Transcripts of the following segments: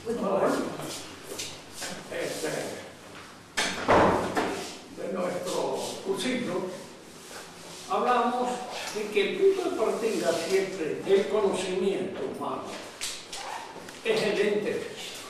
Bueno, de nuestro cursito hablamos de que el punto de partida siempre del conocimiento humano es el ente físico.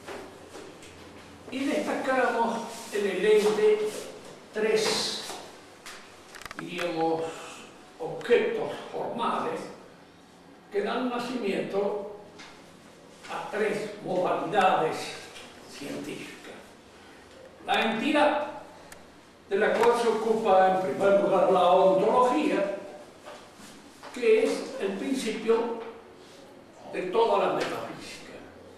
Y destacamos en el ente tres, diríamos, objetos formales que dan nacimiento a tres modalidades científicas. La entidad, de la cual se ocupa en primer lugar la ontología, que es el principio de toda la metafísica.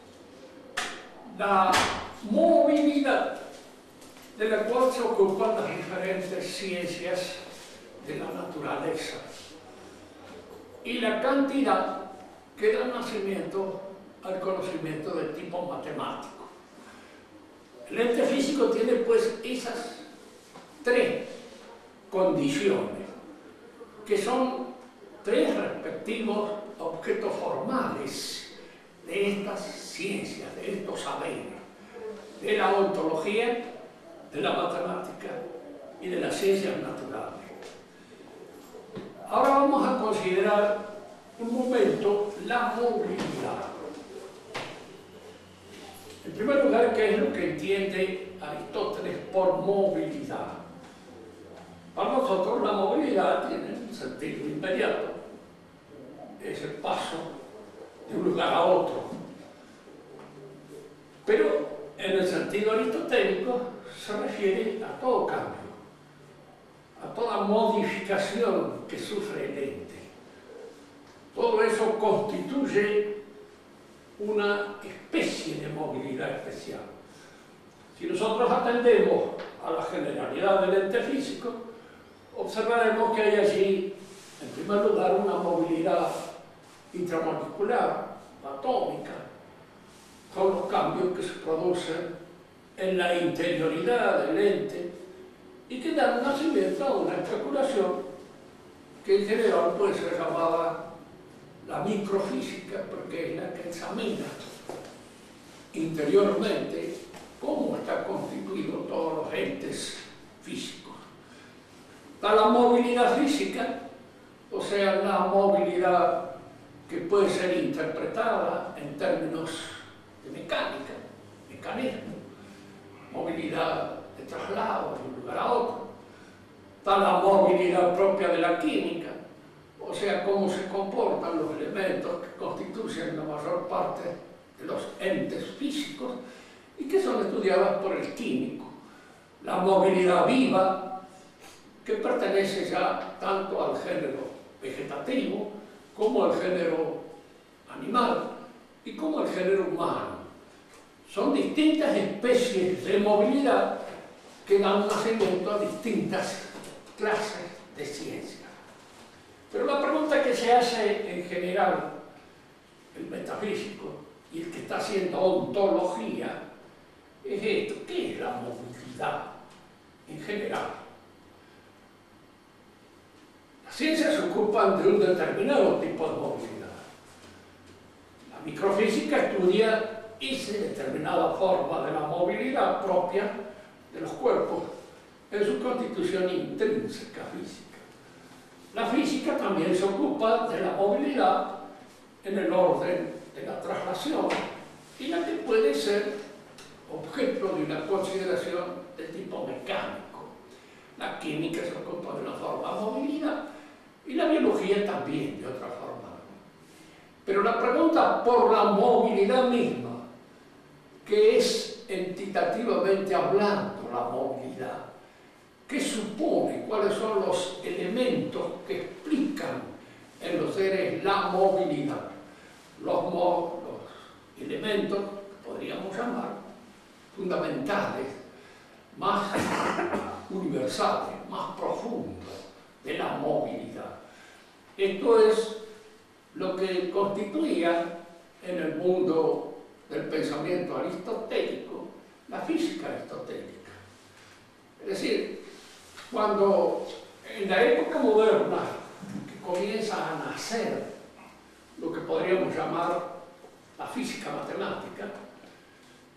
La movilidad, de la cual se ocupan las diferentes ciencias de la naturaleza. Y la cantidad, que da nacimiento al conocimiento de tipo matemático. El ente físico tiene pues esas tres condiciones, que son tres respectivos objetos formales de estas ciencias, de estos saberes, de la ontología, de la matemática y de las ciencias naturales. Ahora vamos a considerar un momento la movilidad. En primer lugar, ¿qué es lo que entiende Aristóteles por movilidad? Para nosotros la movilidad tiene un sentido inmediato. Es el paso de un lugar a otro. Pero en el sentido aristotélico se refiere a todo cambio, a toda modificación que sufre el ente. Todo eso constituye una especie de movilidad especial. Si nosotros atendemos a la generalidad del ente físico, observaremos que hay allí, en primer lugar, una movilidad intramolecular, atómica, con los cambios que se producen en la interioridad del ente y que dan nacimiento a una especulación que en general puede ser llamada la microfísica, porque es la que examina interiormente cómo están constituidos todos los entes físicos. Está la movilidad física, o sea, la movilidad que puede ser interpretada en términos de mecánica, mecanismo, movilidad de traslado de un lugar a otro. Está la movilidad propia de la química, o sea, cómo se comportan los elementos que constituyen la mayor parte de los entes físicos y que son estudiadas por el químico. La movilidad viva, que pertenece ya tanto al género vegetativo como al género animal y como al género humano. Son distintas especies de movilidad que dan nacimiento a distintas clases de ciencia. Pero la pregunta que se hace en general el metafísico y el que está haciendo ontología es esto: ¿qué es la movilidad en general? Las ciencias se ocupan de un determinado tipo de movilidad. La microfísica estudia esa determinada forma de la movilidad propia de los cuerpos en su constitución intrínseca física. La física también se ocupa de la movilidad en el orden de la traslación y la que puede ser objeto de una consideración de tipo mecánico. La química se ocupa de una forma de movilidad y la biología también de otra forma. Pero la pregunta por la movilidad misma, que es entitativamente hablando la movilidad, ¿qué supone? ¿Cuáles son los elementos que explican en los seres la movilidad? Los elementos que podríamos llamar fundamentales, más universales, más profundos de la movilidad. Esto es lo que constituía en el mundo del pensamiento aristotélico la física aristotélica. Es decir, cuando en la época moderna que comienza a nacer lo que podríamos llamar la física matemática,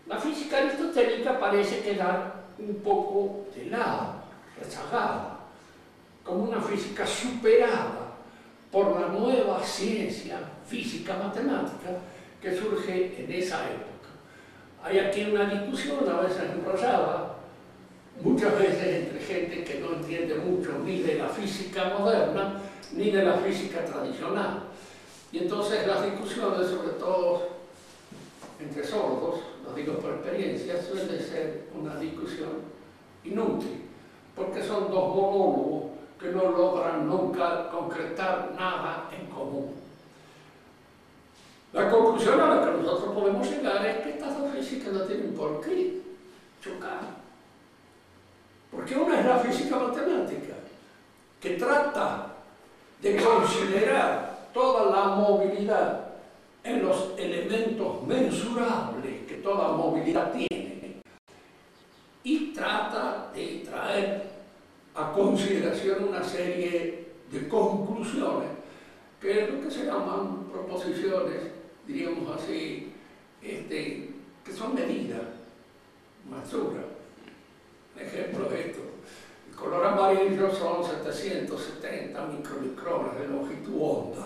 La física aristotélica parece quedar un poco de lado, rezagada, como una física superada por la nueva ciencia física matemática que surge en esa época. Hay aquí una discusión, a veces enrollada, muchas veces entre gente que no entiende mucho ni de la física moderna ni de la física tradicional. Y entonces las discusiones, sobre todo entre sordos, lo digo por experiencia, suele ser una discusión inútil, porque son dos monólogos que no logran nunca concretar nada en común. La conclusión a la que nosotros podemos llegar es que estas dos físicas no tienen por qué chocar. Porque una es la física matemática, que trata de considerar toda la movilidad en los elementos mensurables que toda movilidad tiene, y trata de traer a consideración una serie de conclusiones, que es lo que se llaman proposiciones, diríamos así, que son medidas, mensuras. Un ejemplo es esto: el color amarillo son 770 micromicrones de longitud onda.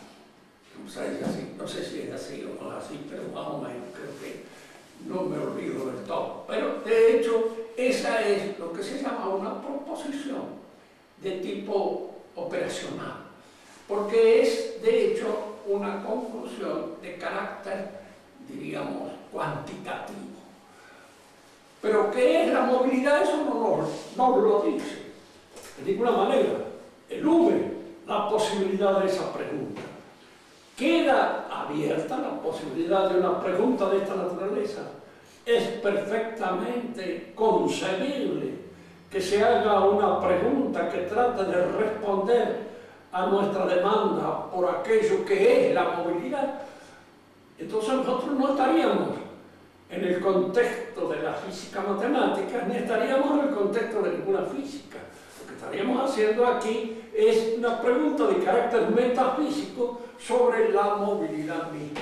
No sé si es así o no es así, pero más o menos creo que no me olvido del todo. Pero de hecho, esa es lo que se llama una proposición de tipo operacional, porque es de hecho una conclusión de carácter, diríamos, cuantitativo. Pero ¿qué es la movilidad? Eso no lo dice de ninguna manera. Elude la posibilidad de esa pregunta. Queda abierta la posibilidad de una pregunta de esta naturaleza. Es perfectamente concebible que se haga una pregunta que trate de responder a nuestra demanda por aquello que es la movilidad. Entonces nosotros no estaríamos en el contexto de la física matemática, ni estaríamos en el contexto de ninguna física. Lo que estaríamos haciendo aquí es una pregunta de carácter metafísico sobre la movilidad misma.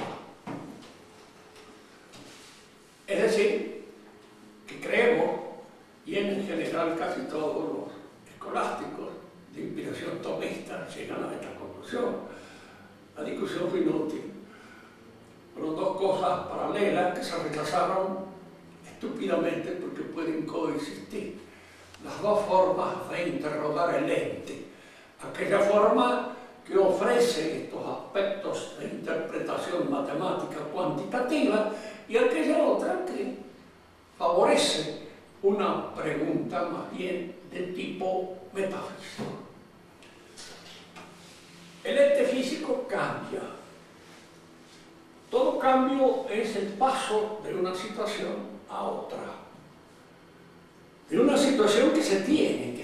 Es decir, que creemos, y en general casi todos los escolásticos de inspiración tomista llegan a esta conclusión. La discusión fue inútil. Fueron dos cosas paralelas que se rechazaron estúpidamente porque pueden coexistir. Las dos formas de interrogar el ente. Aquella forma que ofrece estos aspectos de interpretación matemática cuantitativa, y aquella otra que favorece una pregunta más bien de tipo metafísico. El ente físico cambia. Todo cambio es el paso de una situación a otra. De una situación que se tiene,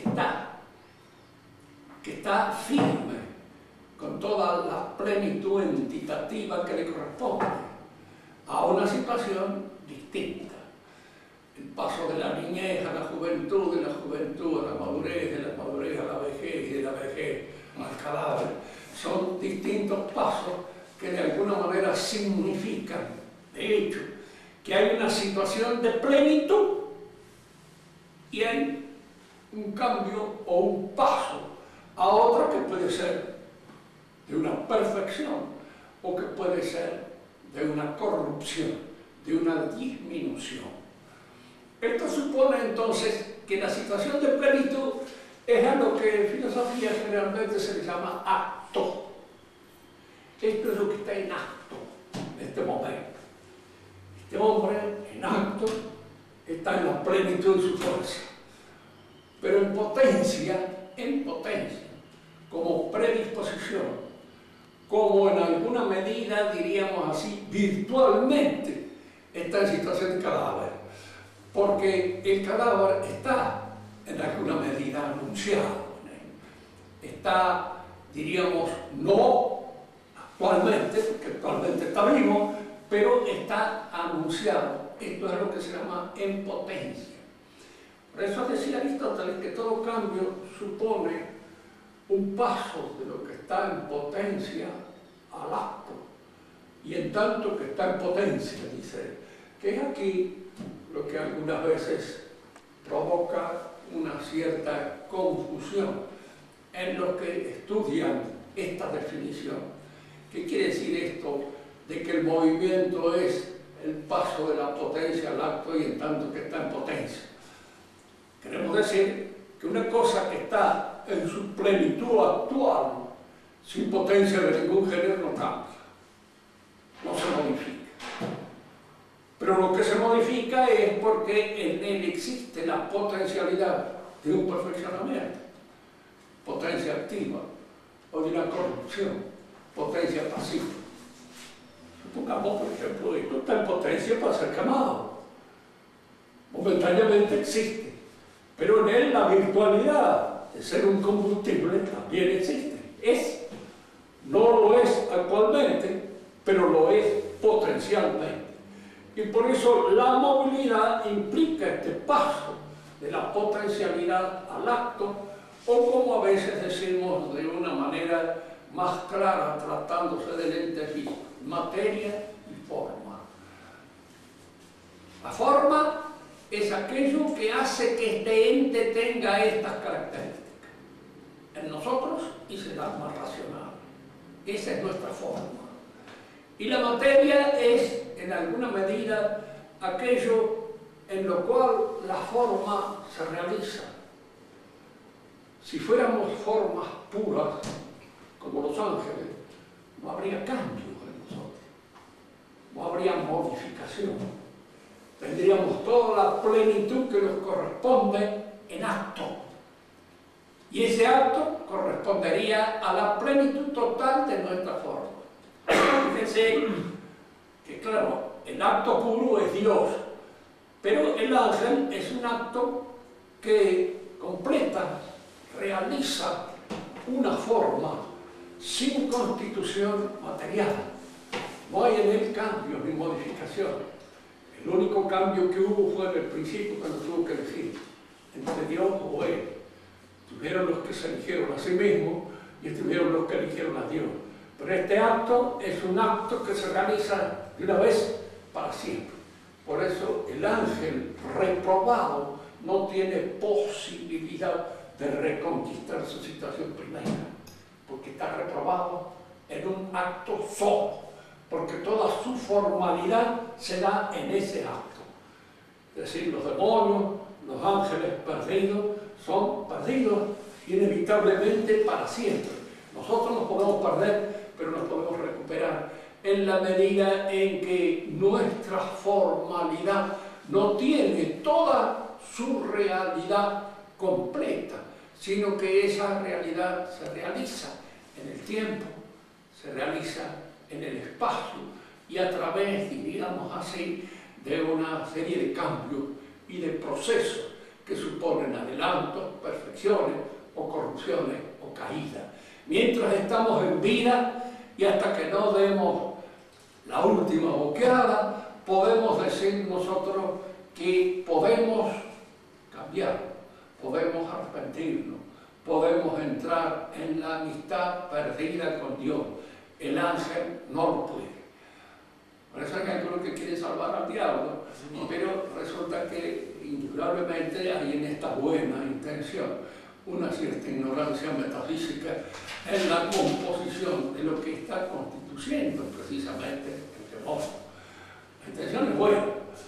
que está firme, con toda la plenitud entitativa que le corresponde, a una situación distinta. El paso de la niñez a la juventud, de la juventud a la madurez, de la madurez a la vejez y de la vejez al cadáver, son distintos pasos que de alguna manera significan, de hecho, que hay una situación de plenitud y hay un cambio o un paso a otra que puede ser de una perfección o que puede ser de una corrupción, de una disminución. Esto supone entonces que la situación de plenitud es a lo que en filosofía generalmente se le llama acto. Esto es lo que está en acto en este momento. Este hombre en acto está en la plenitud de su fuerza, pero en potencia, como predisposición, como en alguna medida, diríamos así, virtualmente, está en situación de cadáver, porque el cadáver está en alguna medida anunciado, está, diríamos, no actualmente, porque actualmente está vivo, pero está anunciado. Esto es lo que se llama en potencia. Por eso decía Aristóteles que todo cambio supone un paso de lo que está en potencia al acto. Y en tanto que está en potencia, dice, que es aquí lo que algunas veces provoca una cierta confusión en los que estudian esta definición. ¿Qué quiere decir esto de que el movimiento es el paso de la potencia al acto y en tanto que está en potencia? Queremos decir que una cosa que está en su plenitud actual, sin potencia de ningún género, no cambia, no se modifica. Pero lo que se modifica es porque en él existe la potencialidad de un perfeccionamiento, potencia activa, o de una corrupción, potencia pasiva. Supongamos, por ejemplo, esto está en potencia para ser quemado. Momentáneamente existe, pero en él la virtualidad de ser un combustible también existe. No lo es actualmente, pero lo es potencialmente. Y por eso la movilidad implica este paso de la potencialidad al acto, o como a veces decimos de una manera más clara, tratándose del ente físico, materia y forma. La forma es aquello que hace que este ente tenga estas características en nosotros y se da más racional. Esa es nuestra forma. Y la materia es, en alguna medida, aquello en lo cual la forma se realiza. Si fuéramos formas puras, como los ángeles, no habría cambio en nosotros, no habría modificación. Tendríamos toda la plenitud que nos corresponde en acto. Y ese acto correspondería a la plenitud total de nuestra forma. Fíjense que, claro, el acto puro es Dios, pero el ángel es un acto que completa, realiza una forma sin constitución material. No hay en él cambios ni modificación. El único cambio que hubo fue en el principio, cuando tuvo que elegir entre Dios o él. Estuvieron los que se eligieron a sí mismos y estuvieron los que eligieron a Dios. Pero este acto es un acto que se realiza de una vez para siempre. Por eso el ángel reprobado no tiene posibilidad de reconquistar su situación primera, porque está reprobado en un acto solo, porque toda su formalidad se da en ese acto. Es decir, los demonios, los ángeles perdidos, son perdidos inevitablemente para siempre. Nosotros nos podemos perder, pero nos podemos recuperar en la medida en que nuestra formalidad no tiene toda su realidad completa, sino que esa realidad se realiza en el tiempo, se realiza en el espacio y a través, diríamos así, de una serie de cambios y de procesos que suponen adelantos, perfecciones o corrupciones o caídas. Mientras estamos en vida y hasta que no demos la última boqueada, podemos decir nosotros que podemos cambiar, podemos arrepentirnos, podemos entrar en la amistad perdida con Dios. El ángel no lo puede. Por eso hay algunos que quieren salvar al diablo, pero resulta que indudablemente hay en esta buena intención una cierta ignorancia metafísica en la composición de lo que está constituyendo precisamente el demonio. La intención es buena,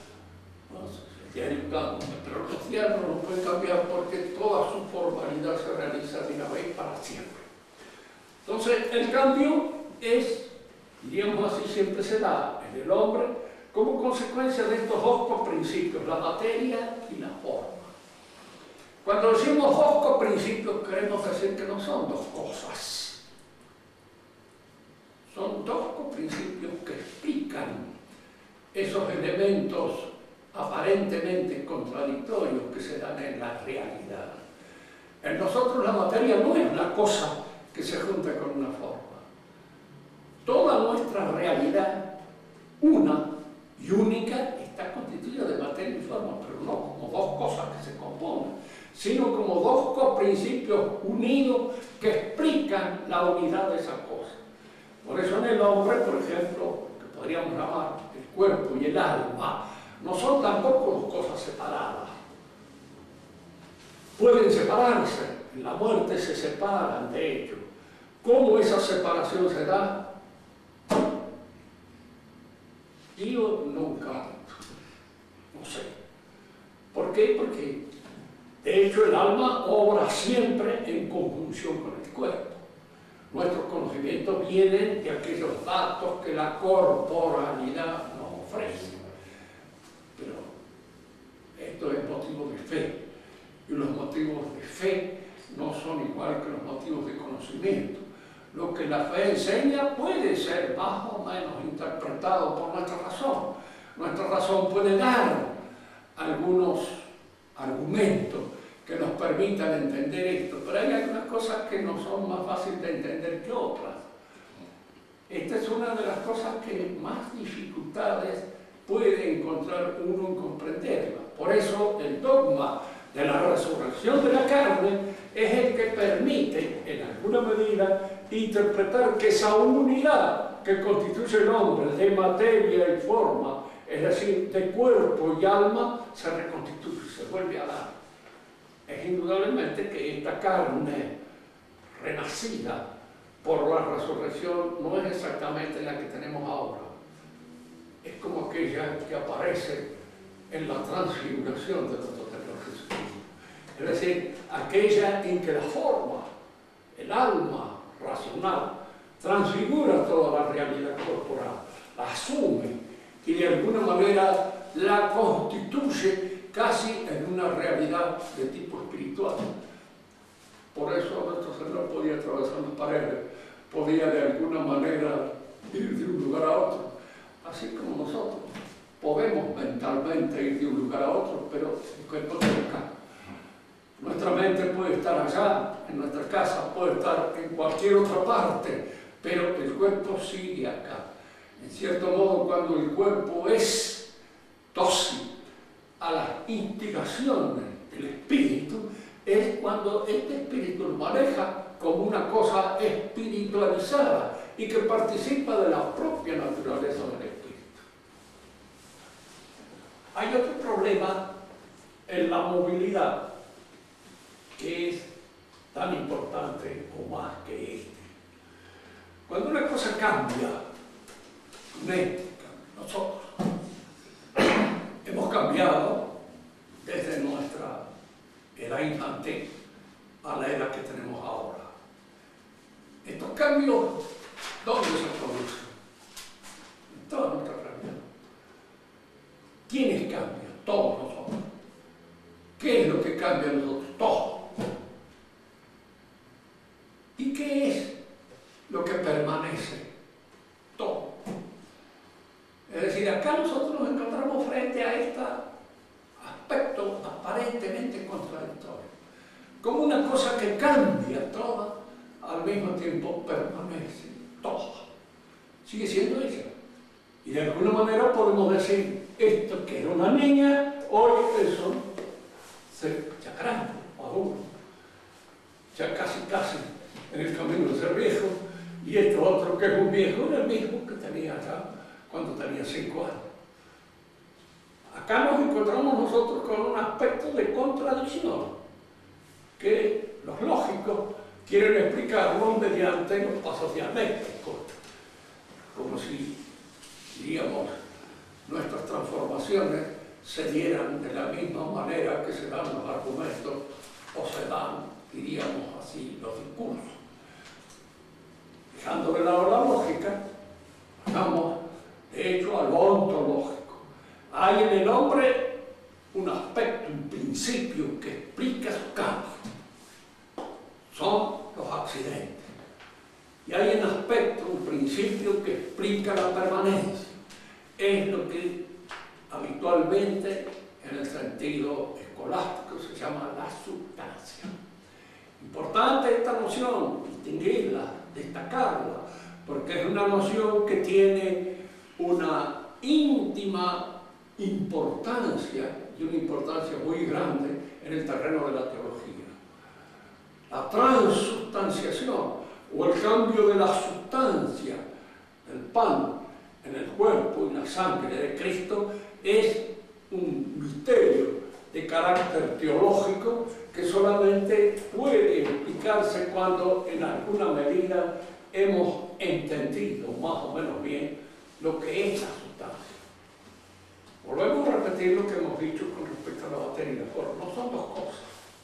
pero los diablos no pueden cambiar porque toda su formalidad se realiza de una vez para siempre. Entonces, el cambio es, diríamos así, siempre se da en el hombre como consecuencia de estos dos coprincipios, la materia y la forma. Cuando decimos dos coprincipios, queremos decir que no son dos cosas. Son dos coprincipios que explican esos elementos aparentemente contradictorios que se dan en la realidad. En nosotros la materia no es una cosa que se junta con una forma. Toda nuestra realidad, una y única, está constituida de materia y forma, pero no como dos cosas que se componen, sino como dos coprincipios unidos que explican la unidad de esas cosas. Por eso en el hombre, por ejemplo, que podríamos llamar el cuerpo y el alma, no son tampoco dos cosas separadas. Pueden separarse, en la muerte se separan, de hecho. ¿Cómo esa separación se da? Yo nunca, no sé. ¿Por qué? Porque, de hecho, el alma obra siempre en conjunción con el cuerpo. Nuestros conocimientos vienen de aquellos datos que la corporalidad nos ofrece. Pero esto es motivo de fe. Y los motivos de fe no son igual que los motivos de conocimiento. Lo que la fe enseña puede ser más o menos interpretado por nuestra razón. Nuestra razón puede dar algunos argumentos que nos permitan entender esto, pero hay algunas cosas que no son más fáciles de entender que otras. Esta es una de las cosas que más dificultades puede encontrar uno en comprenderla. Por eso el dogma de la resurrección de la carne es el que permite, en alguna medida, interpretar que esa unidad que constituye el hombre de materia y forma, es decir, de cuerpo y alma, se reconstituye, se vuelve a dar. Es indudablemente que esta carne renacida por la resurrección no es exactamente la que tenemos ahora. Es como aquella que aparece en la transfiguración de nuestro Señor Jesucristo. Es decir, aquella en que la forma, el alma racional, transfigura toda la realidad corporal, la asume y de alguna manera la constituye casi en una realidad de tipo espiritual. Por eso nuestro Señor podía atravesar las paredes, podía de alguna manera ir de un lugar a otro, así como nosotros. Podemos mentalmente ir de un lugar a otro, pero el cuerpo está acá. Nuestra mente puede estar allá, en nuestra casa, puede estar en cualquier otra parte, pero el cuerpo sigue acá. En cierto modo, cuando el cuerpo es dócil a las instigaciones del espíritu, es cuando este espíritu lo maneja como una cosa espiritualizada y que participa de la propia naturaleza del espíritu. Hay otro problema en la movilidad que es tan importante o más que este. Cuando una cosa cambia, nosotros hemos cambiado desde nuestra edad infantil a la edad que tenemos ahora. Estos cambios, ¿dónde se producen? En toda nuestra realidad. ¿Quiénes cambian? Todos nosotros. ¿Qué es lo que cambia en nosotros? Todo. ¿Y qué es lo que permanece? Todo. Es decir, acá nosotros nos encontramos frente a este aspecto aparentemente contradictorio. Como una cosa que cambia toda, al mismo tiempo permanece toda. Sigue siendo ella. Y de alguna manera podemos decir, esto que era una niña, hoy eso ya grande, maduro, ya casi en el camino de ser viejo, y esto otro que es un viejo era el mismo que tenía acá cuando tenía 5 años. Acá nos encontramos nosotros con un aspecto de contradicción que los lógicos quieren explicarlo mediante los pasos dialécticos, como si, diríamos, nuestras transformaciones se dieran de la misma manera que se dan los argumentos o se dan, diríamos así, los discursos. Dejando de lado la lógica, vamos de hecho a lo ontológico. Hay en el hombre un aspecto, un principio que explica su cambio. Son los accidentes. Y hay un aspecto, un principio que explica la permanencia. Es lo que habitualmente en el sentido escolástico se llama la sustancia. Importante esta noción, distinguirla, destacarla, porque es una noción que tiene una íntima importancia y una importancia muy grande en el terreno de la teología. La transustanciación o el cambio de la sustancia del pan en el cuerpo y la sangre de Cristo es un misterio de carácter teológico que solamente puede explicarse cuando en alguna medida hemos entendido más o menos bien lo que es la sustancia. Volvemos a repetir lo que hemos dicho con respecto a la batería de forma. No son dos cosas.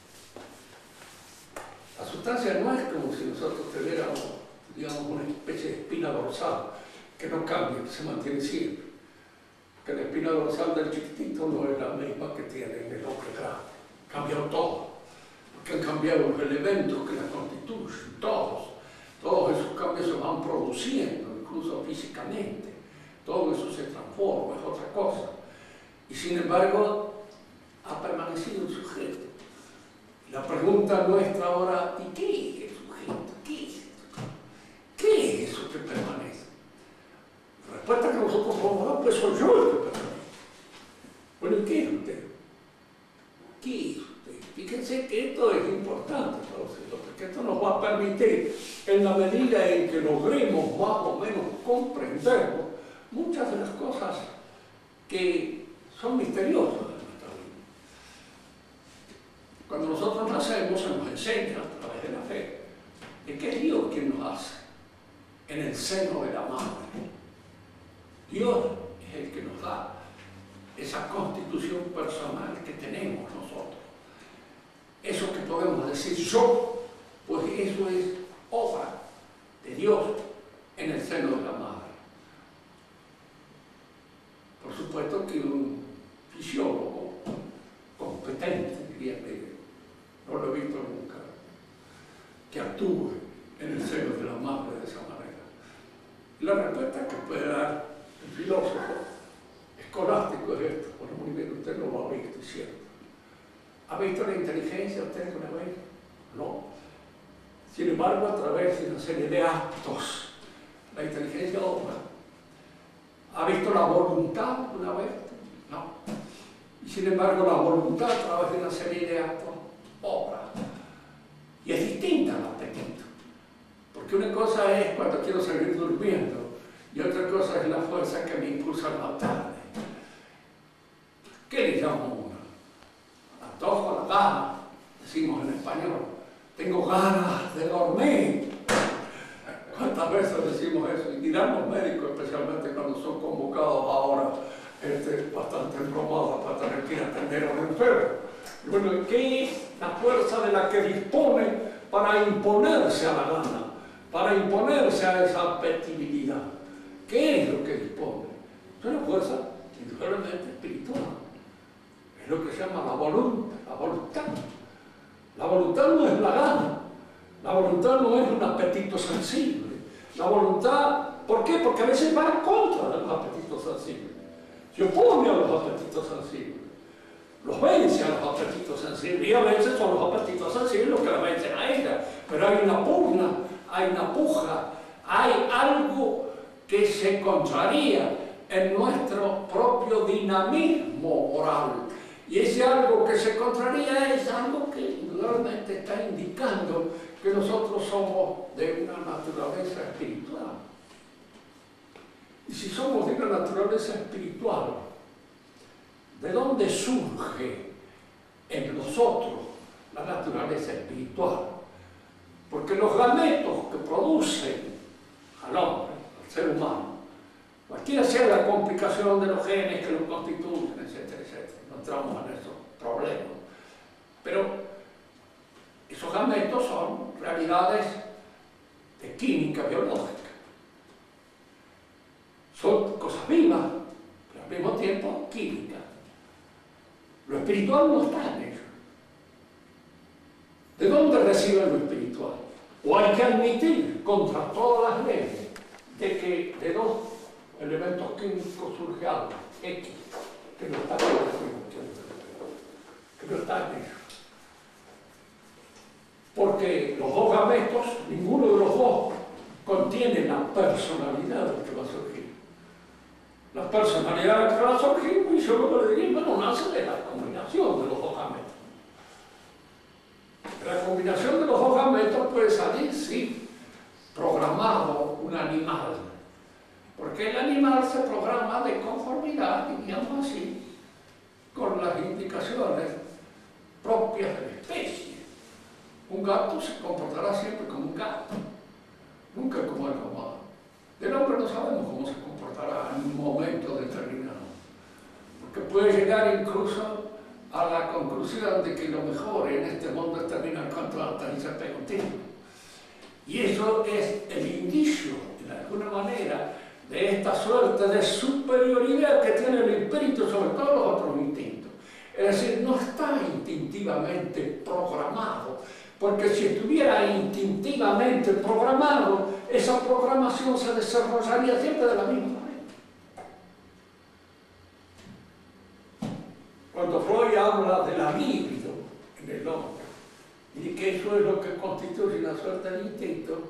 La sustancia no es como si nosotros tuviéramos, digamos, una especie de espina dorsal que no cambia, que se mantiene siempre. Que la espina dorsal del chiquitito no es la misma que tiene en el hombre grande. Cambió todo. Porque han cambiado los elementos que la constituyen, todos. Todos esos cambios se van produciendo, incluso físicamente. Todo eso se transforma, es otra cosa. Y sin embargo, ha permanecido el sujeto. La pregunta nuestra ahora, ¿y qué es el sujeto? ¿Qué es esto? ¿Qué es eso que permanece? La respuesta que nosotros podemos dar, pues soy yo el que permanece. Bueno, ¿y qué es usted? ¿Qué es usted? Fíjense que esto es importante, porque esto nos va a permitir, en la medida en que logremos más o menos comprenderlo, muchas de las cosas que son misteriosas de nuestra vida. Cuando nosotros nacemos, se nos enseña a través de la fe de que es Dios quien nos hace en el seno de la madre. Dios es el que nos da esa constitución personal que tenemos nosotros. Eso que podemos decir yo, pues eso es obra de Dios en el seno de la madre. Por supuesto que un fisiólogo competente, diría que no lo he visto nunca, que actúe en el seno de la madre de esa manera. Y la respuesta que puede dar el filósofo escolástico es esto. Bueno, muy bien, usted no lo ha visto, es cierto. ¿Ha visto la inteligencia usted alguna vez? No. Sin embargo, a través de una serie de actos, la inteligencia obra. ¿Ha visto la voluntad una vez? No. Y sin embargo, la voluntad a través de una serie de actos obra. Y es distinta al apetito. Porque una cosa es cuando quiero seguir durmiendo y otra cosa es la fuerza que me impulsa a levantarme. ¿Qué le llamo uno? Antojo, la gana, decimos en español. Tengo ganas de dormir. ¿Cuántas veces decimos eso? Y dirán los médicos, especialmente cuando son convocados ahora bastante embromados para tener que ir a atender a un enfermo. Y bueno, ¿qué es la fuerza de la que dispone para imponerse a la gana? Para imponerse a esa apetibilidad. ¿Qué es lo que dispone? Es una fuerza indudablemente espiritual. Es lo que se llama la voluntad. La voluntad no es la gana. La voluntad no es un apetito sensible. La voluntad, ¿por qué? Porque a veces va en contra de los apetitos sensibles. Se opone a los apetitos sensibles. Los vence a los apetitos sensibles. Y a veces son los apetitos sensibles los que la vencen a ella. Pero hay una pugna, hay una puja, hay algo que se contraría en nuestro propio dinamismo moral. Y ese algo que se contraría es algo que indudablemente está indicando que nosotros somos de una naturaleza espiritual. Y si somos de una naturaleza espiritual, ¿de dónde surge en nosotros la naturaleza espiritual? Porque los gametos que producen al hombre, al ser humano, cualquiera sea la complicación de los genes que lo constituyen, etcétera, etcétera, no entramos en esos problemas, pero esos gametos son realidades de química biológica. Son cosas vivas, pero al mismo tiempo química. Lo espiritual no está en ello. ¿De dónde reciben lo espiritual? O hay que admitir, contra todas las leyes, de que de dos elementos químicos surge algo, X, que no está en ello. Que no está en ello. Porque los dos gametos, ninguno de los dos contiene la personalidad del que va a surgir. La personalidad del que va a surgir, y yo lo que le diría, bueno, nace de la combinación de los dos gametos. De la combinación de los dos gametos puede salir, sí, programado un animal. Porque el animal se programa de conformidad, diríamos así, gato se comportará siempre como un gato, nunca como algo malo. Del hombre no sabemos cómo se comportará en un momento determinado, porque puede llegar incluso a la conclusión de que lo mejor en este mundo es terminar cuanto antes y se pega un tiro. Y eso es el indicio, de alguna manera, de esta suerte de superioridad que tiene el espíritu sobre todos los otros instintos. Es decir, no está instintivamente programado, porque si estuviera instintivamente programado, esa programación se desarrollaría siempre de la misma manera. Cuando Freud habla de la libido en el hombre, y que eso es lo que constituye una suerte de instinto,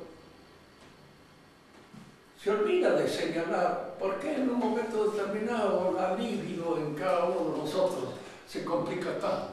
se olvida de señalar por qué en un momento determinado la libido en cada uno de nosotros se complica tanto.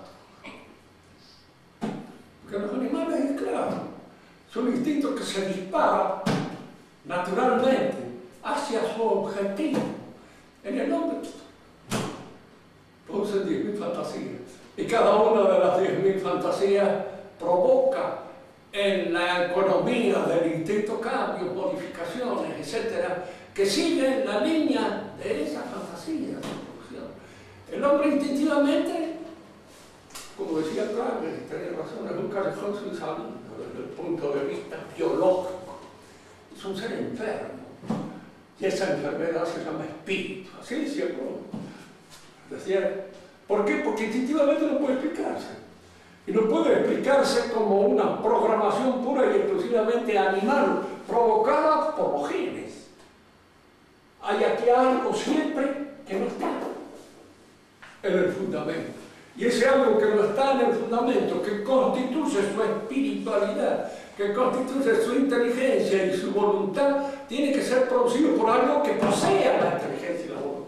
Porque los animales es claro, son instintos que se disparan naturalmente hacia su objetivo. En el hombre producen 10.000 fantasías, y cada una de las 10.000 fantasías provoca en la economía del instinto cambios, modificaciones, etcétera, que siguen la línea de esa fantasía de producción. El hombre instintivamente, como decía Clark, y tenía razón, es un callejón sin salida desde el punto de vista biológico. Es un ser enfermo, y esa enfermedad se llama espíritu. Así decía Clark. Decía, ¿por qué? Porque instintivamente no puede explicarse. Y no puede explicarse como una programación pura y exclusivamente animal, provocada por los genes. Hay aquí algo siempre que no está en el fundamento. Y ese algo que no está en el fundamento, que constituye su espiritualidad, que constituye su inteligencia y su voluntad, tiene que ser producido por algo que posea la inteligencia y la voluntad.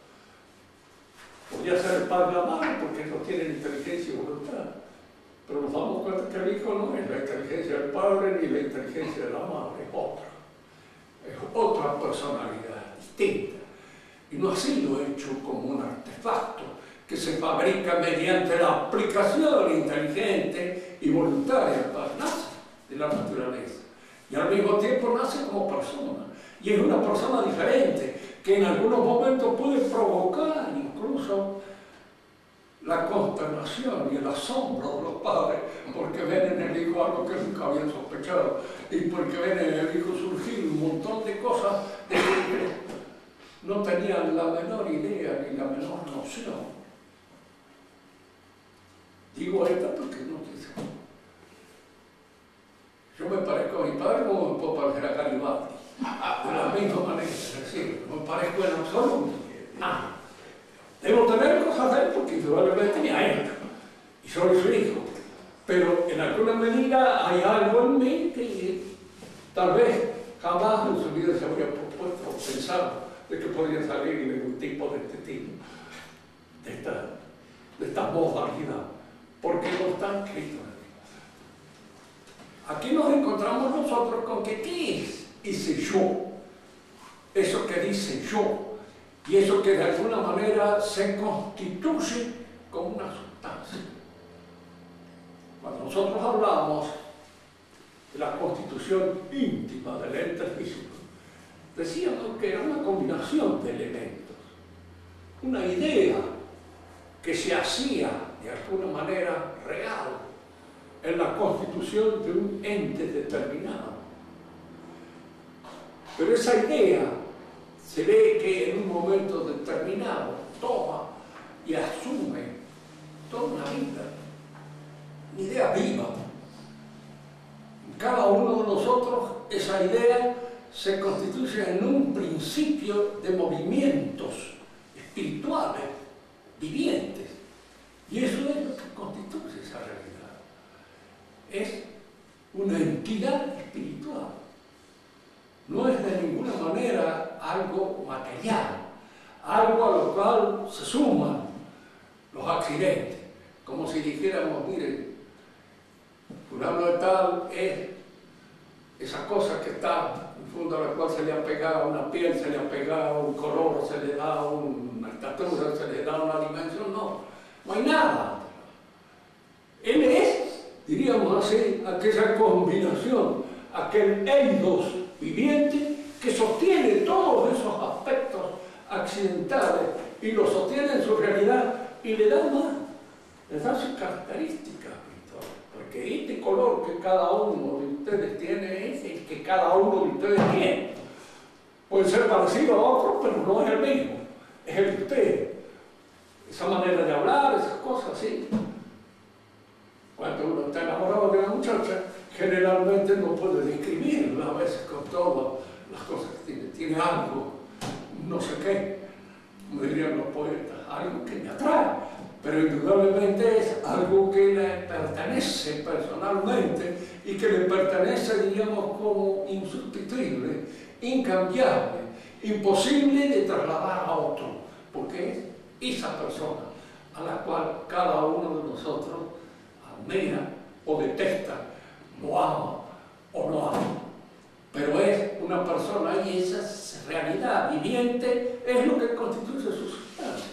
Podría ser el padre y la madre, porque no tienen inteligencia y voluntad. Pero nos damos cuenta que el hijo no es la inteligencia del padre ni la inteligencia de la madre, es otra personalidad distinta. Y no ha sido hecho como un artefacto que se fabrica mediante la aplicación inteligente y voluntaria, nace de la naturaleza. Y al mismo tiempo nace como persona. Y es una persona diferente, que en algunos momentos puede provocar incluso la consternación y el asombro de los padres, porque ven en el hijo algo que nunca habían sospechado, y porque ven en el hijo surgir un montón de cosas de que no tenían la menor idea ni la menor noción. Digo esta porque no dice. Yo me parezco a mi padre como me puedo parecer a Garibaldi, de la misma manera, es decir, no me parezco en absoluto. Nada. Debo tener cosas de él porque indudablemente me ha hecho, y soy su hijo, pero en alguna medida hay algo en mí que tal vez jamás en su vida se habría propuesto o pensado de que podría salir de un tipo de este tipo, de esta modalidad, porque no está escrito en el libro. Aquí nos encontramos nosotros con que ¿qué es ese yo? Eso que dice yo. Y eso que de alguna manera se constituye como una sustancia. Cuando nosotros hablamos de la constitución íntima del ente físico, decíamos que era una combinación de elementos, una idea que se hacía de alguna manera real en la constitución de un ente determinado. Pero esa idea se ve que en un momento determinado toma y asume toda una vida, una idea viva. En cada uno de nosotros esa idea se constituye en un principio de movimientos espirituales, vivientes. Y eso es lo que constituye esa realidad. Es una entidad espiritual. No es de ninguna manera algo material, algo a lo cual se suman los accidentes, como si dijéramos, miren, fulano de tal es esa cosa que está en fondo a la cual se le ha pegado una piel, se le ha pegado un color, se le da una estatura, se le da una dimensión, no hay nada. Él es, diríamos así, aquella cosa aquel eidos viviente que sostiene todos esos aspectos accidentales y los sostiene en su realidad y le da más, le da sus características, porque este color que cada uno de ustedes tiene es el que cada uno de ustedes tiene. Puede ser parecido a otro, pero no es el mismo, es el de ustedes. Esa manera de hablar, esas cosas así. Cuando uno está enamorado de una muchacha, generalmente no puede describirla a veces con todas las cosas que tiene. Tiene algo, no sé qué, como dirían los poetas, algo que me atrae, pero indudablemente es algo que le pertenece personalmente y que le pertenece, digamos, como insustituible, incambiable, imposible de trasladar a otro, porque es esa persona a la cual cada uno de nosotros admira o detesta, lo ama o no ama. Pero es una persona y esa realidad viviente es lo que constituye su sustancia.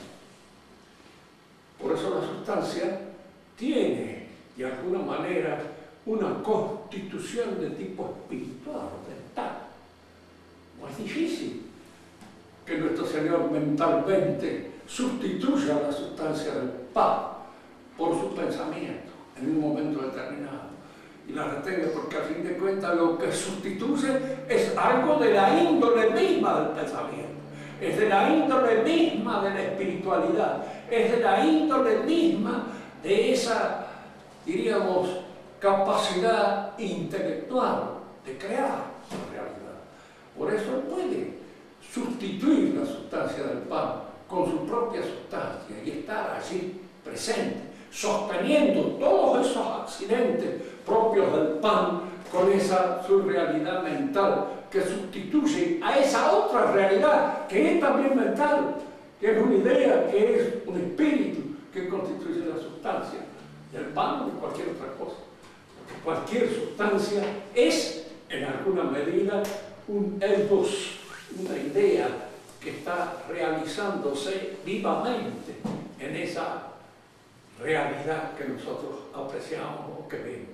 Por eso la sustancia tiene, de alguna manera, una constitución de tipo espiritual o mental. No es difícil que nuestro Señor mentalmente sustituya la sustancia del pan por su pensamiento en un momento determinado y la retenga, porque a fin de cuentas lo que sustituye es algo de la índole misma del pensamiento, es de la índole misma de la espiritualidad, es de la índole misma de esa, diríamos, capacidad intelectual de crear la realidad. Por eso él puede sustituir la sustancia del pan con su propia sustancia y estar allí presente, sosteniendo todos esos accidentes propios del pan con esa surrealidad mental que sustituye a esa otra realidad que es también mental, que es una idea, que es un espíritu que constituye la sustancia del pan o de cualquier otra cosa. Porque cualquier sustancia es, en alguna medida, un eidos, una idea que está realizándose vivamente en esa realidad que nosotros apreciamos o que vemos.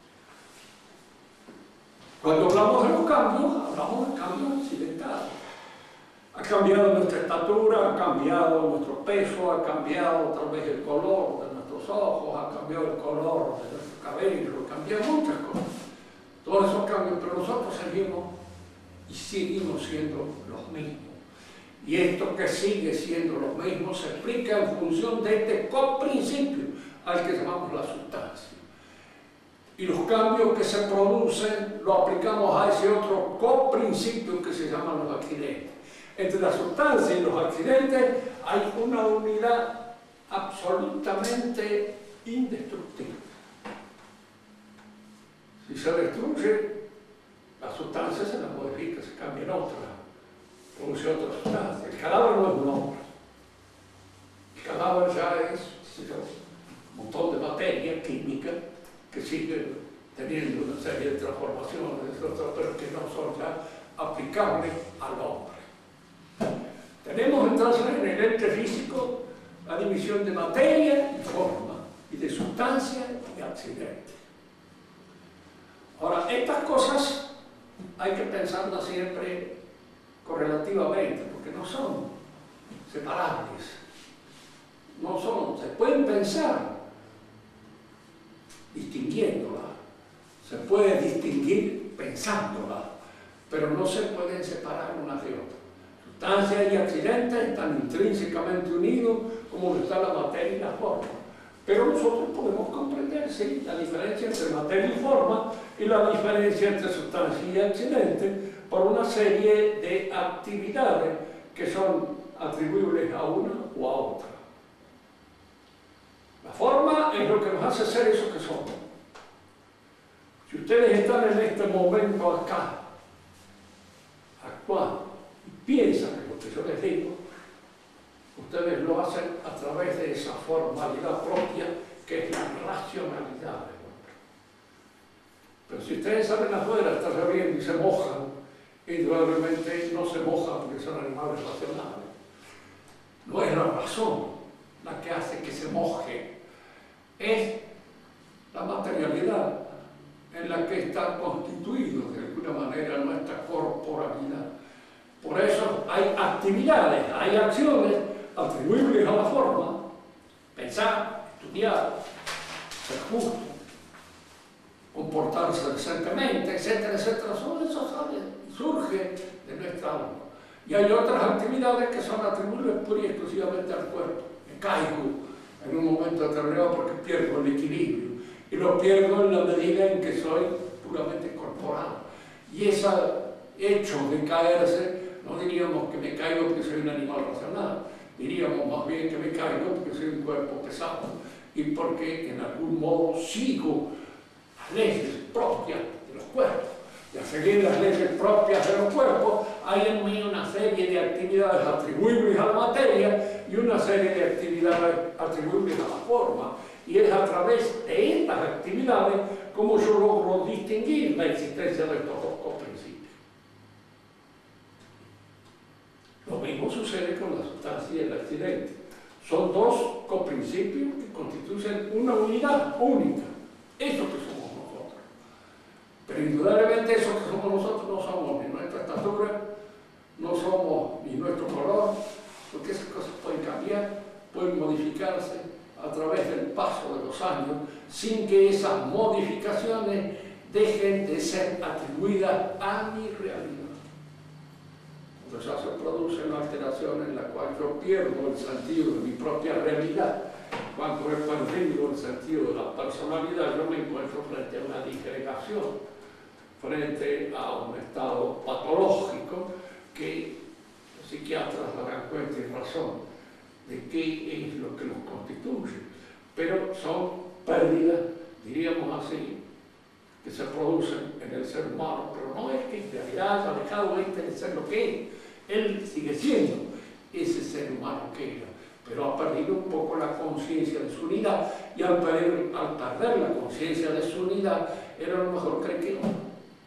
Cuando hablamos de los cambios, hablamos de cambios accidentales. Ha cambiado nuestra estatura, ha cambiado nuestro peso, ha cambiado tal vez el color de nuestros ojos, ha cambiado el color de nuestro cabello, ha cambiado muchas cosas. Todos esos cambios, pero nosotros seguimos y seguimos siendo los mismos. Y esto que sigue siendo lo mismo se explica en función de este coprincipio al que llamamos la sustancia. Y los cambios que se producen lo aplicamos a ese otro coprincipio que se llaman los accidentes. Entre la sustancia y los accidentes hay una unidad absolutamente indestructible. Si se destruye, la sustancia se la modifica, se cambia en otra, produce otra sustancia. El cadáver no es un hombre. El cadáver ya es un montón de materia química que sigue teniendo una serie de transformaciones, pero que no son ya aplicables al hombre. Tenemos entonces en el ente físico la división de materia y forma, y de sustancia y accidente. Ahora, estas cosas hay que pensarlas siempre correlativamente, porque no son separables, no son, se pueden pensar distinguiéndolas, se puede distinguir pensándolas, pero no se pueden separar unas de otras. Sustancia y accidentes están intrínsecamente unidos como lo está la materia y la forma. Pero nosotros podemos comprender, sí, la diferencia entre materia y forma y la diferencia entre sustancia y accidente por una serie de actividades que son atribuibles a una o a otra. La forma es lo que nos hace ser eso que somos. Si ustedes están en este momento acá, actuando, y piensan en lo que yo les digo, ustedes lo hacen a través de esa formalidad propia que es la racionalidad del hombre. Pero si ustedes salen afuera, están lloviendo y se mojan, indudablemente no se mojan porque son animales racionales. No es la razón la que hace que se moje, es la materialidad en la que están constituidos de alguna acciones atribuibles a la forma, pensar, estudiar, ser justo, comportarse decentemente, etcétera, etcétera. Todo eso surge de nuestra alma. Y hay otras actividades que son atribuibles pura y exclusivamente al cuerpo. Me caigo en un momento determinado porque pierdo el equilibrio. Y lo pierdo en la medida en que soy puramente corporal. Y ese hecho de caerse, no diríamos que me caigo porque soy un animal racional, diríamos más bien que me caigo porque soy un cuerpo pesado y porque en algún modo sigo las leyes propias de los cuerpos. Y al seguir las leyes propias de los cuerpos, hay en mí una serie de actividades atribuibles a la materia y una serie de actividades atribuibles a la forma. Y es a través de estas actividades como yo logro distinguir la existencia de estos dos coprincipios. Lo mismo sucede con la sustancia y el accidente. Son dos coprincipios que constituyen una unidad única. Eso que somos nosotros. Pero indudablemente eso que somos nosotros no somos ni nuestra estatura, no somos ni nuestro color, porque esas cosas pueden cambiar, pueden modificarse a través del paso de los años, sin que esas modificaciones dejen de ser atribuidas a mi realidad. Entonces ya se produce una alteración en la cual yo pierdo el sentido de mi propia realidad. Cuando he perdido el sentido de la personalidad, yo me encuentro frente a una disgregación, frente a un estado patológico que los psiquiatras darán cuenta y razón de qué es lo que los constituye. Pero son pérdidas, diríamos así, que se producen en el ser humano, pero no es que en realidad haya dejado de ser lo que es. Él sigue siendo ese ser humano que era, pero ha perdido un poco la conciencia de su unidad, y al perder la conciencia de su unidad, él a lo mejor cree que no.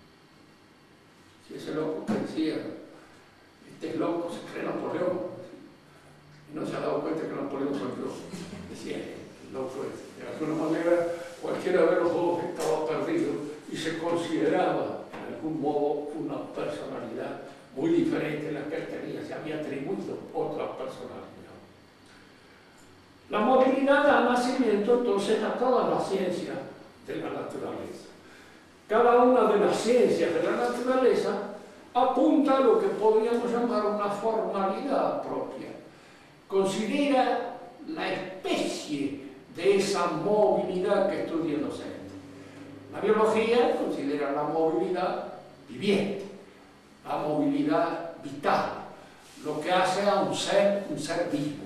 Si ese loco que decía, este es loco, se cree Napoleón, y no se ha dado cuenta que Napoleón soy yo, decía el loco ese. De alguna manera, cualquiera de los dos estaba perdido y se consideraba en algún modo una personalidad muy diferente a la que él tenía, se había atribuido otra personalidad. La movilidad da nacimiento entonces a todas las ciencias de la naturaleza. Cada una de las ciencias de la naturaleza apunta a lo que podríamos llamar una formalidad propia. Considera la especie de esa movilidad que estudia el docente. La biología considera la movilidad viviente, la movilidad vital, lo que hace a un ser vivo.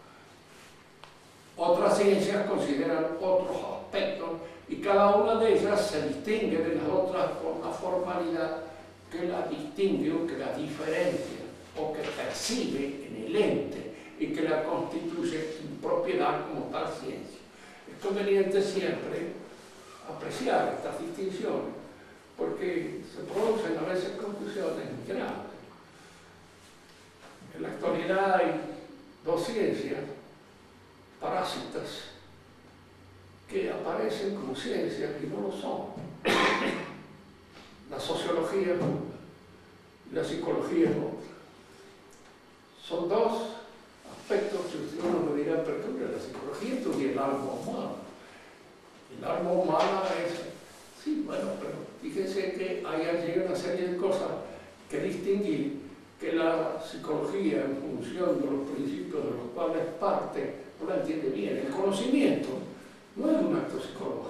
Otras ciencias consideran otros aspectos y cada una de ellas se distingue de las otras por una formalidad que la distingue o que la diferencia o que percibe en el ente y que la constituye en propiedad como tal ciencia. Es conveniente siempre apreciar estas distinciones porque se producen a veces confusiones graves. En la actualidad hay dos ciencias parásitas que aparecen como ciencias y no lo son. La sociología es una y la psicología es otra. Son dos aspectos que uno me dirá, pero la psicología estudia el alma humana. El alma humana es, sí, bueno, pero fíjense que hay allí una serie de cosas que distinguir, que la psicología, en función de los principios de los cuales parte, no la entiende bien. El conocimiento no es un acto psicológico.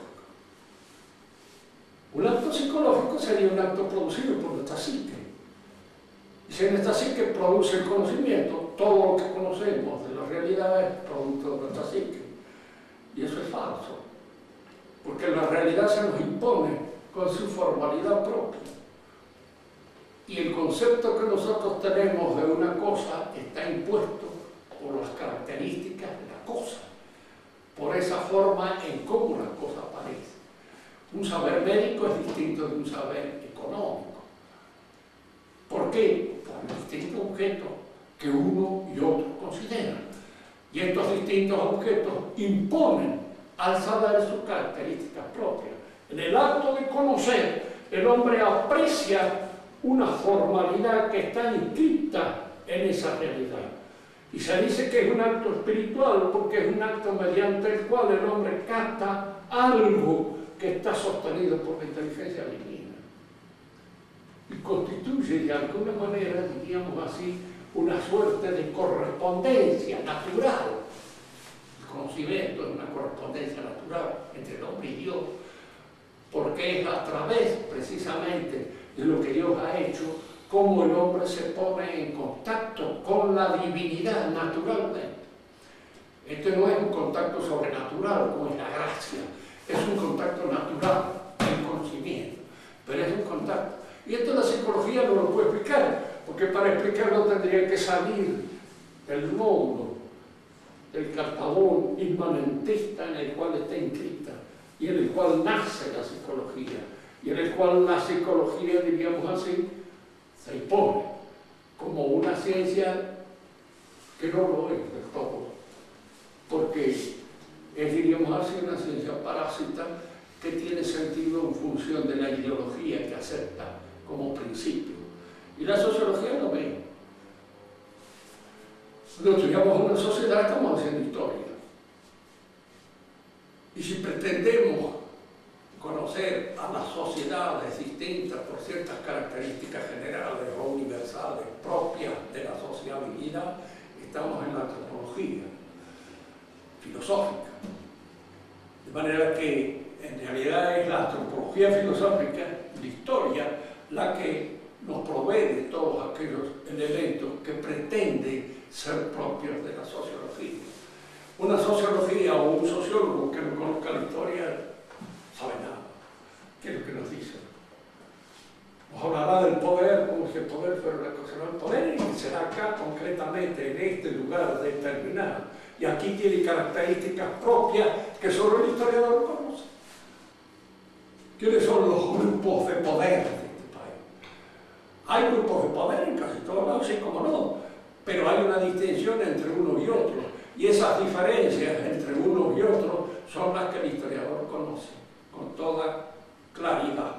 Un acto psicológico sería un acto producido por nuestra psique. Y si en esta psique produce el conocimiento, todo lo que conocemos de la realidad es producto de nuestra psique. Y eso es falso. Porque la realidad se nos impone con su formalidad propia. Y el concepto que nosotros tenemos de una cosa está impuesto por las características de la cosa, por esa forma en cómo la cosa aparece. Un saber médico es distinto de un saber económico. ¿Por qué? Por los distintos objetos que uno y otro consideran. Y estos distintos objetos imponen al saber sus características propias. En el acto de conocer, el hombre aprecia una formalidad que está inscrita en esa realidad. Y se dice que es un acto espiritual porque es un acto mediante el cual el hombre capta algo que está sostenido por la inteligencia divina. Y constituye de alguna manera, diríamos así, una suerte de correspondencia natural. El conocimiento es una correspondencia natural entre el hombre y Dios, porque es a través precisamente de lo que Dios ha hecho cómo el hombre se pone en contacto con la divinidad naturalmente. Este no es un contacto sobrenatural como es la gracia, es un contacto natural, el conocimiento, pero es un contacto. Y esto la psicología no lo puede explicar, porque para explicarlo tendría que salir del mundo, del cartabón inmanentista en el cual está inscrita y en el cual nace la psicología, y en el cual la psicología, diríamos así, se impone como una ciencia que no lo es del todo, porque es, diríamos así, una ciencia parásita que tiene sentido en función de la ideología que acepta como principio. Y la sociología lo ve. Cuando estudiamos una sociedad estamos haciendo historia. Y si pretendemos conocer a las sociedades distintas por ciertas características generales o universales propias de la sociabilidad, estamos en la antropología filosófica. De manera que en realidad es la antropología filosófica, la historia, la que nos provee de todos aquellos elementos que pretenden ser propios de la sociología. Una sociología o un sociólogo que no conozca la historia sabe nada. ¿Qué es lo que nos dice? Nos hablará del poder, como si el poder fuera una cosa, no, el poder será acá concretamente, en este lugar determinado. Y aquí tiene características propias que solo el historiador conoce. ¿Quiénes son los grupos de poder de este país? Hay grupos de poder en casi todos lados, sí, como no, pero hay una distinción entre uno y otro, y esas diferencias entre uno y otro son las que el historiador conoce con toda claridad.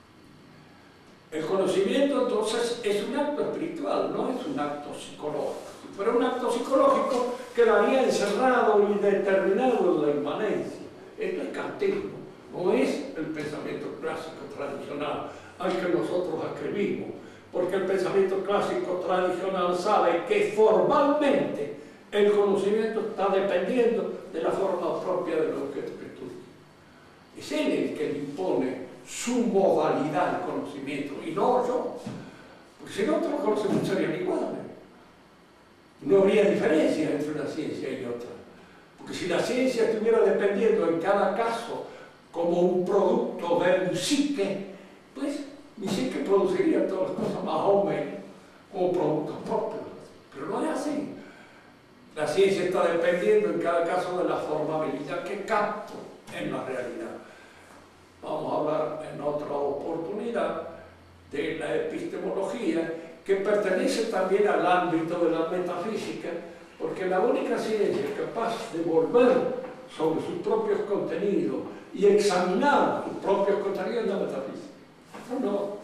El conocimiento entonces es un acto espiritual, no es un acto psicológico. Si fuera un acto psicológico quedaría encerrado y determinado en la inmanencia. Esto es kantiano, no es el pensamiento clásico tradicional al que nosotros escribimos, porque el pensamiento clásico tradicional sabe que formalmente el conocimiento está dependiendo de la forma propia del objeto que estudia. Es él el que le impone su modalidad de conocimiento, y no yo, porque si no, todos los conocimientos serían iguales. No habría diferencia entre una ciencia y otra, porque si la ciencia estuviera dependiendo en cada caso como un producto de un psique, pues mi psique produciría todas las cosas más o menos como productos propios, pero no es así. La ciencia está dependiendo en cada caso de la formabilidad que capto en la realidad. Vamos a hablar en otra oportunidad de la epistemología, que pertenece también al ámbito de la metafísica, porque la única ciencia capaz de volver sobre sus propios contenidos y examinar sus propios contenidos es la metafísica. No.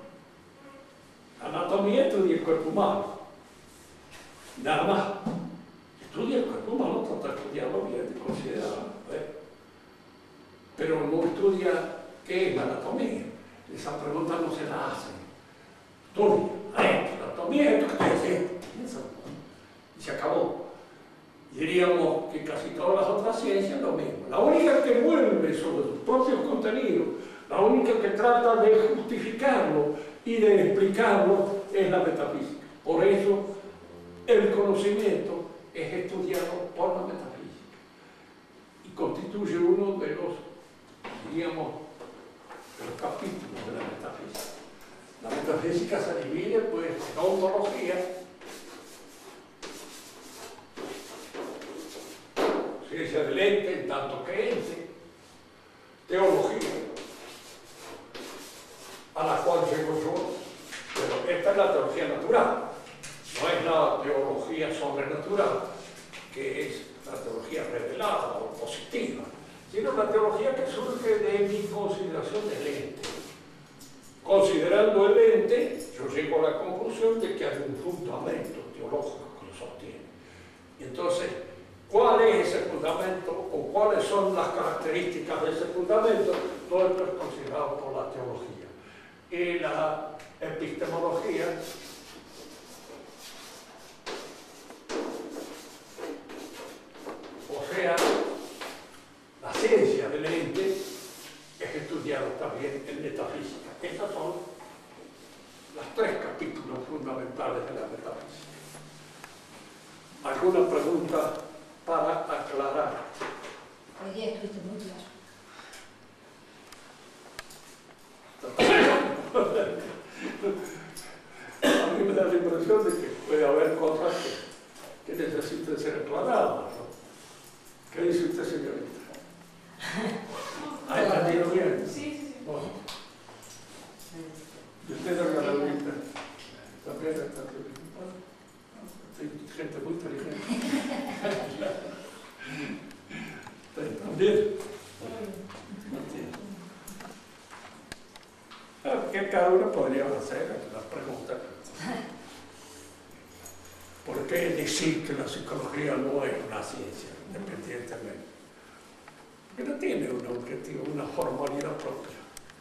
Anatomía estudia el cuerpo humano, nada más. Estudia el cuerpo humano, trata de estudiarlo bien, de considerarlo, pero no estudia qué es la anatomía. Esa pregunta no se la hace. Estudia, la anatomía, esto que estoy haciendo. Y se acabó. Diríamos que casi todas las otras ciencias lo mismo. La única que vuelve sobre sus propios contenidos, la única que trata de justificarlo y de explicarlo es la metafísica. Por eso el conocimiento es estudiado por la metafísica y constituye uno de los, diríamos, de los capítulos de la metafísica. La metafísica se divide pues en ontología, ciencia del ente en tanto que ente, teología, a la cual llego yo, pero esta es la teología natural, no es la teología sobrenatural, que es la teología revelada o positiva, sino la teología que surge de mi consideración del ente. Considerando el ente, yo llego a la conclusión de que hay un fundamento teológico que lo sostiene. Entonces, ¿cuál es ese fundamento o cuáles son las características de ese fundamento? Todo esto es considerado por la teología. Y la epistemología o sea, la ciencia del ente es estudiada también en metafísica. Estos son los 3 capítulos fundamentales de la metafísica. ¿Alguna pregunta para aclarar? Hoy día estuviste muy claro. A mí me da la impresión de que puede haber cosas que necesiten ser aclaradas, ¿no? ¿Qué dice usted, señorita? ¿Ha entendido bien? Sí. Bueno. ¿Y usted, doña Laurita? También ha entendido bien. Gente muy inteligente. También. Que cada uno podría hacer las preguntas. ¿Por qué decir que la psicología no es una ciencia, independientemente? Porque no tiene un objetivo, una formalidad propia.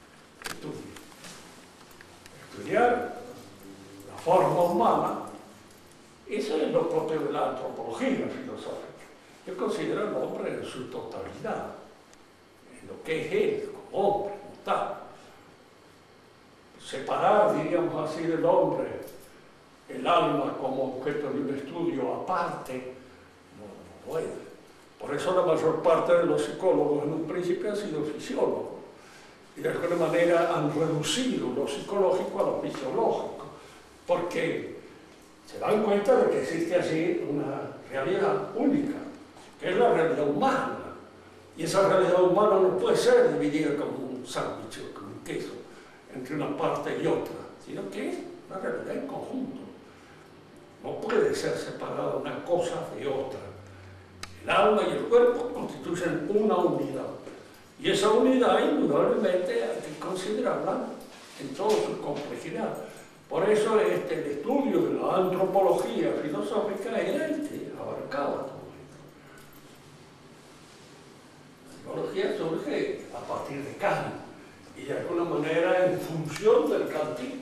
Estudiar la forma humana, eso es lo propio de la antropología filosófica. Yo considero al hombre en su totalidad, en lo que es él, como hombre, como tal. Separar, diríamos así, del hombre el alma como objeto de un estudio aparte, no puede. Por eso la mayor parte de los psicólogos en un principio han sido fisiólogos y de alguna manera han reducido lo psicológico a lo fisiológico, porque se dan cuenta de que existe allí una realidad única, que es la realidad humana, y esa realidad humana no puede ser dividida como un sándwich o como un queso entre una parte y otra, sino que es una realidad en conjunto. No puede ser separada una cosa de otra. El alma y el cuerpo constituyen una unidad. Y esa unidad, indudablemente, hay que considerarla en toda su complejidad. Por eso el estudio de la antropología filosófica era el que abarcaba todo esto. La psicología surge a partir de Kant y de alguna manera en función del kantismo.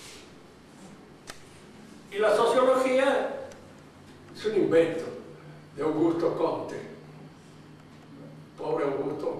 Y la sociología es un invento de Augusto Comte. Pobre Augusto,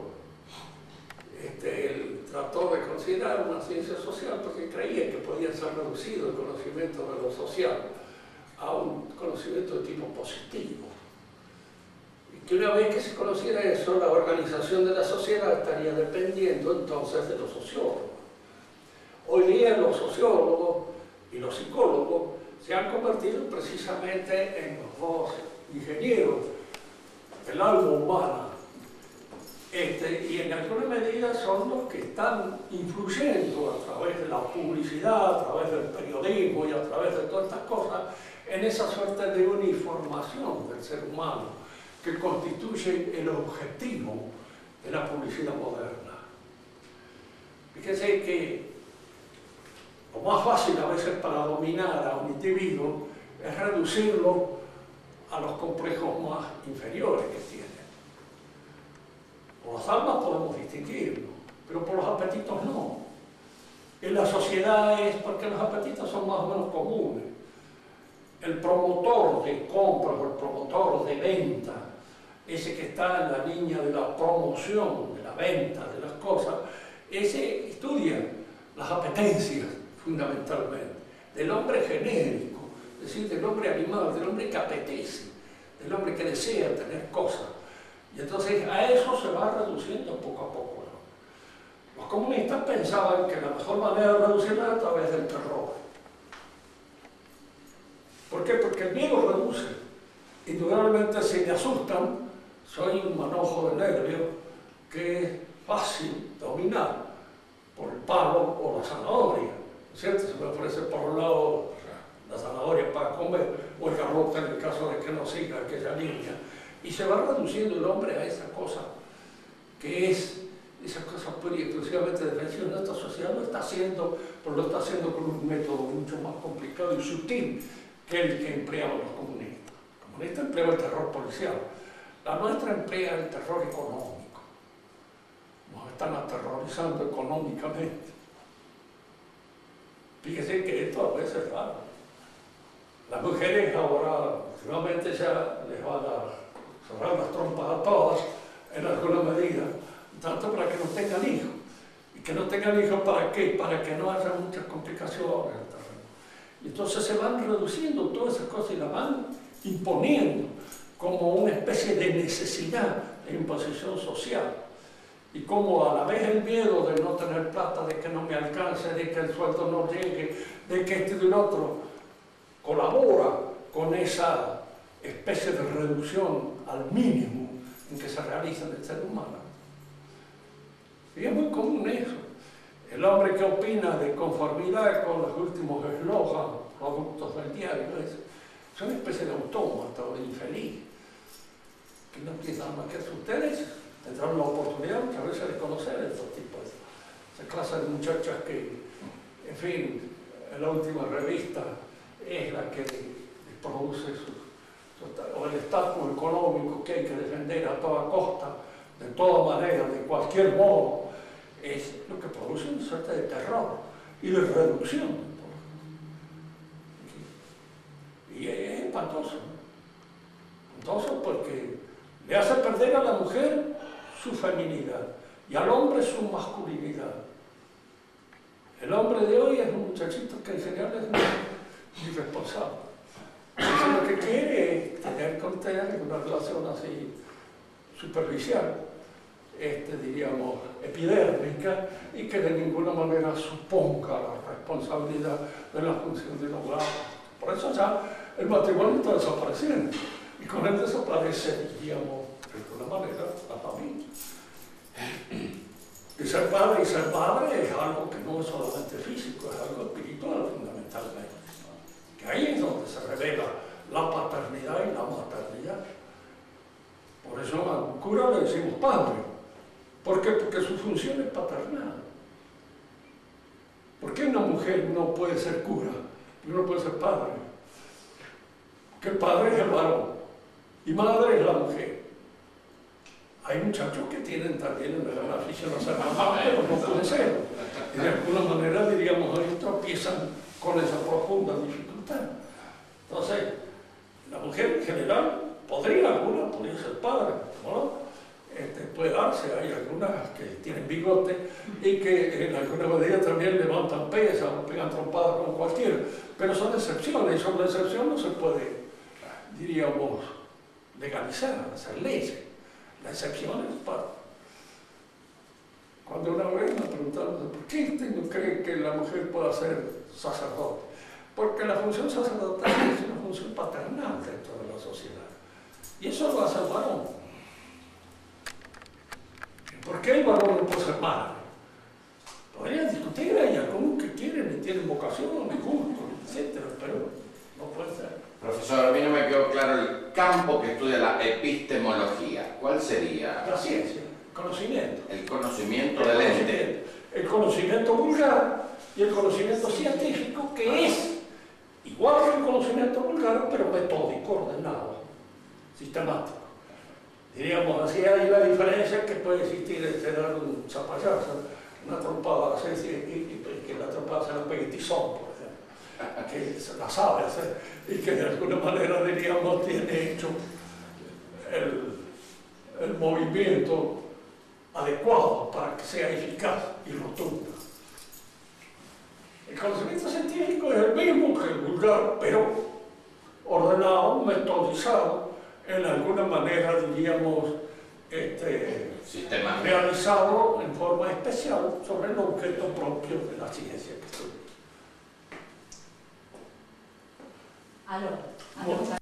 él trató de considerar una ciencia social porque creía que podía ser reducido el conocimiento de lo social a un conocimiento de tipo positivo. Y que una vez que se conociera eso, la organización de la sociedad estaría dependiendo entonces de los sociólogos. Hoy día los sociólogos y los psicólogos se han convertido precisamente en los dos ingenieros del alma humana, y en alguna medida son los que están influyendo a través de la publicidad, a través del periodismo y a través de todas estas cosas en esa suerte de uniformación del ser humano que constituye el objetivo de la publicidad moderna. Fíjense que lo más fácil a veces para dominar a un individuo es reducirlo a los complejos más inferiores que tiene. Por las almas podemos distinguirlo, pero por los apetitos no. En la sociedad es porque los apetitos son más o menos comunes. El promotor de compra o el promotor de venta, ese que está en la línea de la promoción, de la venta de las cosas, ese estudia las apetencias fundamentalmente, del hombre genérico, es decir, del hombre animal, del hombre que apetece, del hombre que desea tener cosas. Y entonces a eso se va reduciendo poco a poco, ¿no? Los comunistas pensaban que la mejor manera de reducirla era a través del terror. ¿Por qué? Porque el miedo reduce. Indudablemente si me asustan, soy un manojo de nervios que es fácil dominar por el palo o la zanahoria. ¿Cierto? Se me ofrece por un lado la zanahoria para comer o el garrote en el caso de que no siga aquella línea. Y se va reduciendo el hombre a esa cosa que es esa cosa pura y exclusivamente defensiva. Nuestra sociedad lo está haciendo, pero lo está haciendo con un método mucho más complicado y sutil que el que empleaban los comunistas. Como comunista emplea el terror policial. La nuestra emplea el terror económico. Nos están aterrorizando económicamente. Fíjese que esto a veces es raro. Las mujeres ahora, últimamente ya les van a cerrar las trompas a todas, en alguna medida, tanto para que no tengan hijos. ¿Y que no tengan hijos para qué? Para que no haya muchas complicaciones. Y entonces se van reduciendo todas esas cosas y las van imponiendo como una especie de necesidad de imposición social. Y como a la vez el miedo de no tener plata, de que no me alcance, de que el sueldo no llegue, de que este y el otro, colabora con esa especie de reducción al mínimo en que se realiza en el ser humano. Y es muy común eso. El hombre que opina de conformidad con los últimos eslóganes, productos del diario, es una especie de autómata o de infeliz, que no piensa más que ustedes tendrán la oportunidad muchas veces de conocer estos tipos, esa clase de muchachas que, en fin, en la última revista es la que produce o el estatus económico que hay que defender a toda costa, de toda manera, de cualquier modo, es lo que produce una suerte de terror y de reducción. Y es espantoso. Espantoso porque le hace perder a la mujer su feminidad y al hombre su masculinidad. El hombre de hoy es un muchachito que en general es muy irresponsable. Entonces lo que quiere es tener con usted una relación así superficial, diríamos, epidérmica, y que de ninguna manera suponga la responsabilidad de la función del hogar. Por eso ya el matrimonio está desapareciendo, y con él desaparece, diríamos, de alguna manera, la familia. Y ser padre es algo que no es solamente físico, es algo espiritual fundamentalmente. Que ahí es donde se revela la paternidad y la maternidad. Por eso a un cura le decimos padre. ¿Por qué? Porque su función es paternal. ¿Por qué una mujer no puede ser cura y no puede ser padre? Porque el padre es el varón y madre es la mujer. Hay muchachos que tienen también una afición a ser mamá, pero no puede ser. Y de alguna manera, diríamos, ahí tropiezan con esa profunda dificultad. Entonces, la mujer en general podría ser padre, ¿no? Puede darse, hay algunas que tienen bigote y que en alguna medida también levantan pesas o pegan trompadas con cualquiera, pero son excepciones y sobre la excepción no se puede, diríamos, legalizar, hacer leyes. La excepción es para. Cuando una vez me preguntaron, ¿por qué usted no cree que la mujer pueda ser sacerdote? Porque la función sacerdotal es una función paternal dentro de la sociedad. Y eso lo hace el varón. ¿Por qué el varón no puede ser madre? Podrían discutir, hay algunos que quieren y tienen vocación, y gusto, etc., pero no puede ser. Profesor, a mí no me quedó claro el campo que estudia la epistemología. ¿Cuál sería? La ciencia, el conocimiento. El conocimiento del ente. El conocimiento vulgar y el conocimiento científico, que es igual que el conocimiento vulgar, pero metódico, ordenado, sistemático. Diríamos así, hay la diferencia que puede existir entre dar un zapallazo, una trompada, y que la trompada se la pegue tizón, por ejemplo, que se la sabe hacer y que de alguna manera, diríamos, tiene hecho el movimiento adecuado para que sea eficaz y rotundo. El conocimiento científico es el mismo que el vulgar, pero ordenado, metodizado, en alguna manera, diríamos, realizado en forma especial sobre el objeto propio de la ciencia que estudia. Aló.